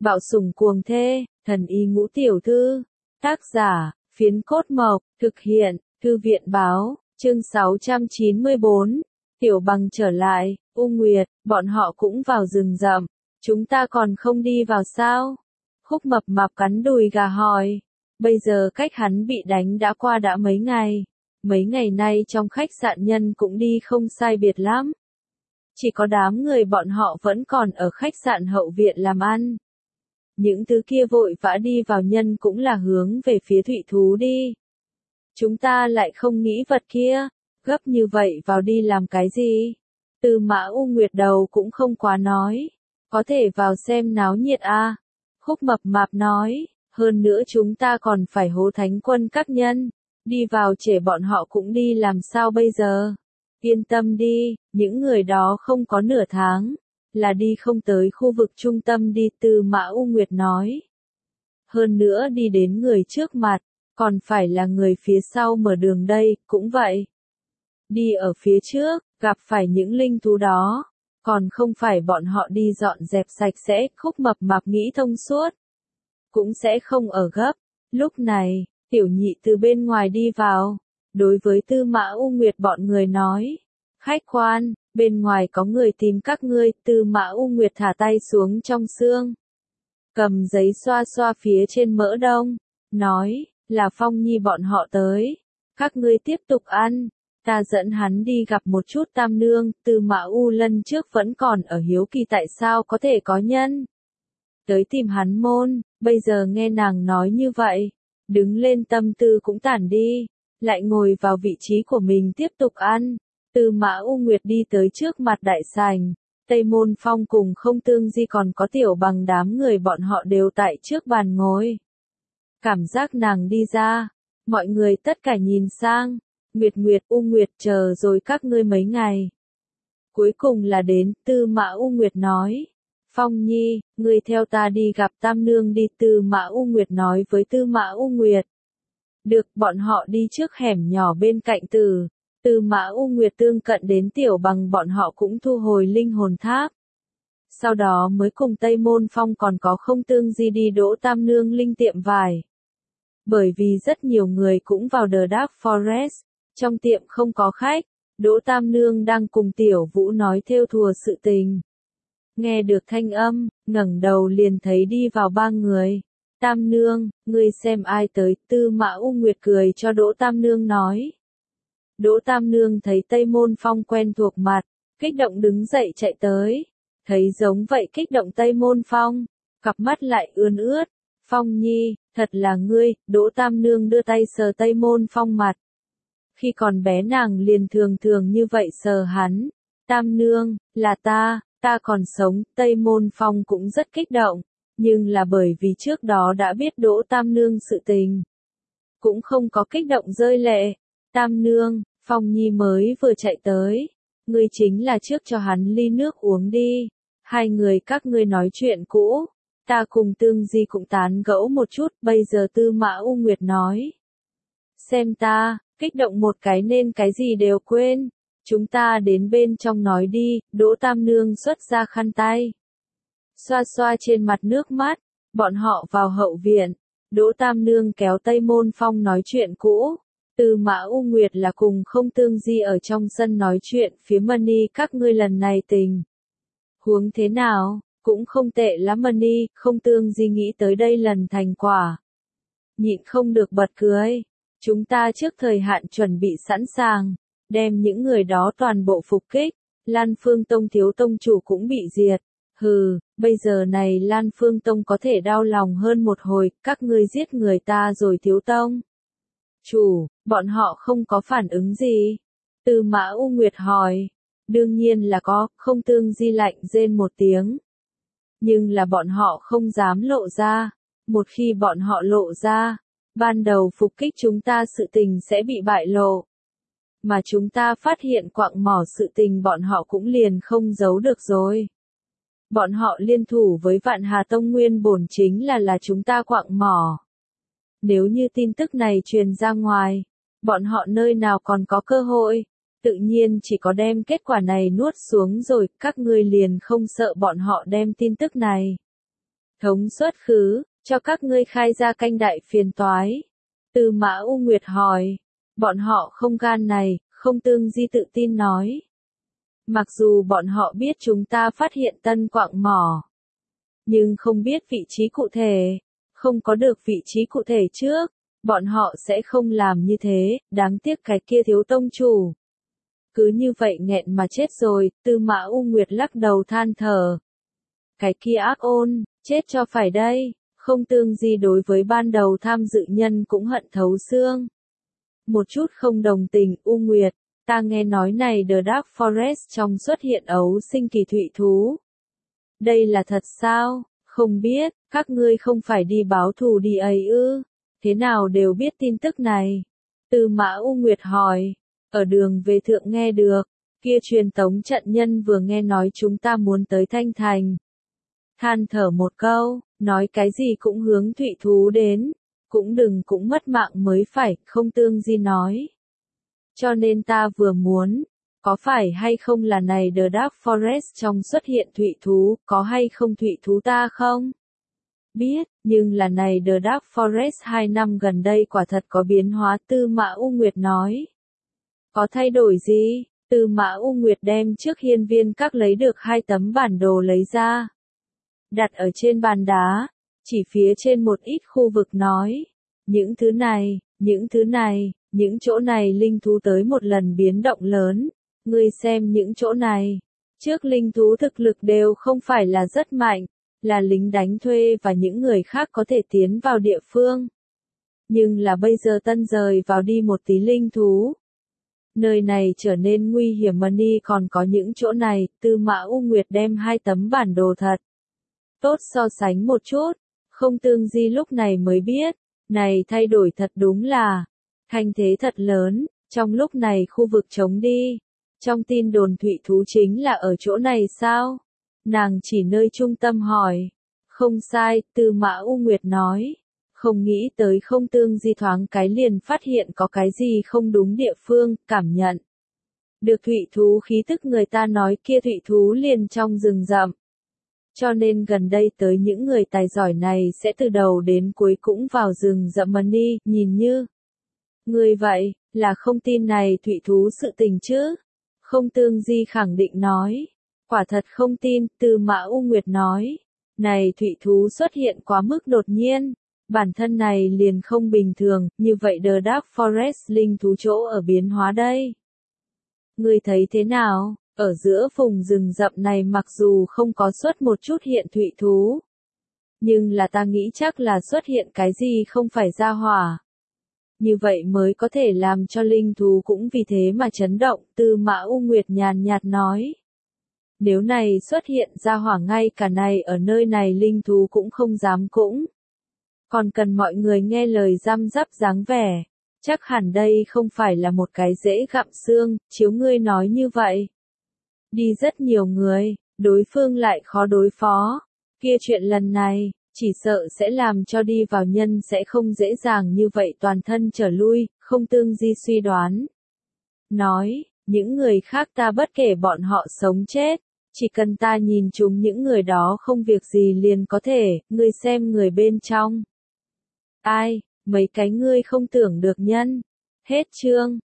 Bạo sủng cuồng thê, thần y ngũ tiểu thư. Tác giả, Phiến Cốt Mộc, thực hiện, Thư viện báo, chương 694. Tiểu Bằng trở lại, U Nguyệt, bọn họ cũng vào rừng rậm. Chúng ta còn không đi vào sao? Khúc Mập Mạp cắn đùi gà hỏi. Bây giờ cách hắn bị đánh đã qua đã mấy ngày. Mấy ngày nay trong khách sạn nhân cũng đi không sai biệt lắm. Chỉ có đám người bọn họ vẫn còn ở khách sạn hậu viện làm ăn. Những thứ kia vội vã đi vào nhân cũng là hướng về phía Thụy Thú đi. Chúng ta lại không nghĩ vật kia, gấp như vậy vào đi làm cái gì? Tư Mã U Nguyệt đầu cũng không quá nói. Có thể vào xem náo nhiệt à? Khúc Mập Mạp nói, hơn nữa chúng ta còn phải hô thánh quân các nhân. Đi vào trễ bọn họ cũng đi làm sao bây giờ? Yên tâm đi, những người đó không có nửa tháng. Là đi không tới khu vực trung tâm đi, Tư Mã U Nguyệt nói. Hơn nữa đi đến người trước mặt, còn phải là người phía sau mở đường đây, cũng vậy. Đi ở phía trước, gặp phải những linh thú đó, còn không phải bọn họ đi dọn dẹp sạch sẽ, Khúc Mập Mạp nghĩ thông suốt. Cũng sẽ không ở gấp. Lúc này, Tiểu Nhị từ bên ngoài đi vào, đối với Tư Mã U Nguyệt bọn người nói. Khách quan, bên ngoài có người tìm các ngươi. Tư Mã U Nguyệt thả tay xuống trong xương, cầm giấy xoa xoa phía trên mỡ đông, nói, là Phong Nhi bọn họ tới. Các ngươi tiếp tục ăn, ta dẫn hắn đi gặp một chút Tam Nương. Tư Mã U lần trước vẫn còn ở hiếu kỳ tại sao có thể có nhân tới tìm hắn môn, bây giờ nghe nàng nói như vậy, đứng lên tâm tư cũng tản đi, lại ngồi vào vị trí của mình tiếp tục ăn. Tư Mã U Nguyệt đi tới trước mặt đại sảnh, Tây Môn Phong cùng Không Tương Di còn có Tiểu Bằng đám người bọn họ đều tại trước bàn ngồi. Cảm giác nàng đi ra, mọi người tất cả nhìn sang, Nguyệt Nguyệt, U Nguyệt chờ rồi các ngươi mấy ngày. Cuối cùng là đến, Tư Mã U Nguyệt nói. Phong Nhi, ngươi theo ta đi gặp Tam Nương đi. Tư Mã U Nguyệt nói với Tư Mã U Nguyệt. Được, bọn họ đi trước hẻm nhỏ bên cạnh Tư Mã U Nguyệt tương cận đến Tiểu Bằng bọn họ cũng thu hồi linh hồn tháp. Sau đó mới cùng Tây Môn Phong còn có Không Tương Di đi Đỗ Tam Nương linh tiệm vải. Bởi vì rất nhiều người cũng vào The Dark Forest, trong tiệm không có khách, Đỗ Tam Nương đang cùng Tiểu Vũ nói thêu thùa sự tình. Nghe được thanh âm, ngẩng đầu liền thấy đi vào ba người. Tam Nương, ngươi xem ai tới? Tư Mã U Nguyệt cười cho Đỗ Tam Nương nói. Đỗ Tam Nương thấy Tây Môn Phong quen thuộc mặt, kích động đứng dậy chạy tới. Thấy giống vậy kích động Tây Môn Phong, cặp mắt lại ươn ướt. Phong Nhi, thật là ngươi. Đỗ Tam Nương đưa tay sờ Tây Môn Phong mặt. Khi còn bé nàng liền thường như vậy sờ hắn. Tam Nương, là ta còn sống. Tây Môn Phong cũng rất kích động, nhưng là bởi vì trước đó đã biết Đỗ Tam Nương sự tình, cũng không có kích động rơi lệ. Tam Nương, Phong Nhi mới vừa chạy tới, ngươi chính là trước cho hắn ly nước uống đi. Hai người các ngươi nói chuyện cũ, ta cùng Tương Di cũng tán gẫu một chút. Bây giờ Tư Mã U Nguyệt nói, xem ta, kích động một cái nên cái gì đều quên. Chúng ta đến bên trong nói đi. Đỗ Tam Nương xuất ra khăn tay, xoa xoa trên mặt nước mắt. Bọn họ vào hậu viện, Đỗ Tam Nương kéo Tây Môn Phong nói chuyện cũ. Tư Mã U Nguyệt là cùng Không Tương Di ở trong sân nói chuyện phía Mani. Các ngươi lần này tình huống thế nào? Cũng không tệ lắm Mani. Không Tương Di nghĩ tới đây lần thành quả, nhịn không được bật cười. Chúng ta trước thời hạn chuẩn bị sẵn sàng, đem những người đó toàn bộ phục kích. Lan Phương Tông thiếu tông chủ cũng bị diệt. Hừ, bây giờ này Lan Phương Tông có thể đau lòng hơn một hồi. Các ngươi giết người ta rồi thiếu tông chủ, bọn họ không có phản ứng gì? Tư Mã U Nguyệt hỏi. Đương nhiên là có. Không Tương Di lạnh rên một tiếng. Nhưng là bọn họ không dám lộ ra. Một khi bọn họ lộ ra, ban đầu phục kích chúng ta sự tình sẽ bị bại lộ. Mà chúng ta phát hiện quặng mỏ sự tình bọn họ cũng liền không giấu được rồi. Bọn họ liên thủ với Vạn Hà Tông nguyên bổn chính là chúng ta quặng mỏ. Nếu như tin tức này truyền ra ngoài, bọn họ nơi nào còn có cơ hội, tự nhiên chỉ có đem kết quả này nuốt xuống rồi. Các ngươi liền không sợ bọn họ đem tin tức này Thống xuất khứ, cho các ngươi khai ra canh đại phiền toái. Tư Mã U Nguyệt hỏi. Bọn họ không gan này, không Tương Di tự tin nói. Mặc dù bọn họ biết chúng ta phát hiện tân quạng mỏ, nhưng không biết vị trí cụ thể, không có được vị trí cụ thể trước, bọn họ sẽ không làm như thế, đáng tiếc cái kia thiếu tông chủ. Cứ như vậy nghẹn mà chết rồi, Tư Mã U Nguyệt lắc đầu than thở. Cái kia ác ôn, chết cho phải đây, không Tương Di đối với ban đầu tham dự nhân cũng hận thấu xương. Một chút không đồng tình, U Nguyệt, ta nghe nói này The Dark Forest trong xuất hiện ấu sinh kỳ thụy thú. Đây là thật sao? Không biết, các ngươi không phải đi báo thù đi ấy ư? Thế nào đều biết tin tức này? Tư Mã U Nguyệt hỏi, ở đường về thượng nghe được, kia truyền tống trận nhân vừa nghe nói chúng ta muốn tới Thanh Thành. Than thở một câu, nói cái gì cũng hướng thụy thú đến, cũng đừng cũng mất mạng mới phải, không Tương Di nói. Cho nên ta vừa muốn, có phải hay không là này The Dark Forest trong xuất hiện thụy thú, có hay không thụy thú ta không? Biết, nhưng là này The Dark Forest 2 năm gần đây quả thật có biến hóa, Tư Mã U Nguyệt nói. Có thay đổi gì? Tư Mã U Nguyệt đem trước hiên viên các lấy được 2 tấm bản đồ lấy ra. Đặt ở trên bàn đá, chỉ phía trên một ít khu vực nói. Những thứ này, những chỗ này linh thú tới một lần biến động lớn. Ngươi xem những chỗ này. Trước linh thú thực lực đều không phải là rất mạnh, là lính đánh thuê và những người khác có thể tiến vào địa phương. Nhưng là bây giờ tân rời vào đi một tí linh thú. Nơi này trở nên nguy hiểm mà ni còn có những chỗ này, Tư Mã U Nguyệt đem 2 tấm bản đồ thật tốt so sánh một chút, không Tương Di lúc này mới biết, này thay đổi thật đúng là, thanh thế thật lớn, trong lúc này khu vực trống đi, trong tin đồn thụy thú chính là ở chỗ này sao? Nàng chỉ nơi trung tâm hỏi, không sai, Tư Mã U Nguyệt nói, không nghĩ tới không Tương Di thoáng cái liền phát hiện có cái gì không đúng địa phương, cảm nhận. Được thụy thú khí tức người ta nói kia thụy thú liền trong rừng rậm. Cho nên gần đây tới những người tài giỏi này sẽ từ đầu đến cuối cũng vào rừng rậm mà đi, nhìn như. Người vậy, là không tin này thụy thú sự tình chứ? Không Tương Di khẳng định nói. Quả thật không tin, Tư Mã U Nguyệt nói. Này thụy thú xuất hiện quá mức đột nhiên. Bản thân này liền không bình thường, như vậy The Dark Forest linh thú chỗ ở biến hóa đây. Người thấy thế nào? Ở giữa vùng rừng rậm này mặc dù không có xuất một chút hiện thụy thú. Nhưng là ta nghĩ chắc là xuất hiện cái gì không phải ra hỏa. Như vậy mới có thể làm cho linh thú cũng vì thế mà chấn động, Tư Mã U Nguyệt nhàn nhạt nói. Nếu này xuất hiện ra hỏa ngay cả này ở nơi này linh thú cũng không dám cũng. Còn cần mọi người nghe lời răm rắp dáng vẻ. Chắc hẳn đây không phải là một cái dễ gặm xương, chiếu ngươi nói như vậy. Đi rất nhiều người, đối phương lại khó đối phó. Kia chuyện lần này, chỉ sợ sẽ làm cho đi vào nhân sẽ không dễ dàng như vậy toàn thân trở lui, không Tương Di suy đoán. Nói, những người khác ta bất kể bọn họ sống chết, chỉ cần ta nhìn chúng những người đó không việc gì liền có thể, ngươi xem người bên trong. Ai, mấy cái ngươi không tưởng được nhân. Hết chương.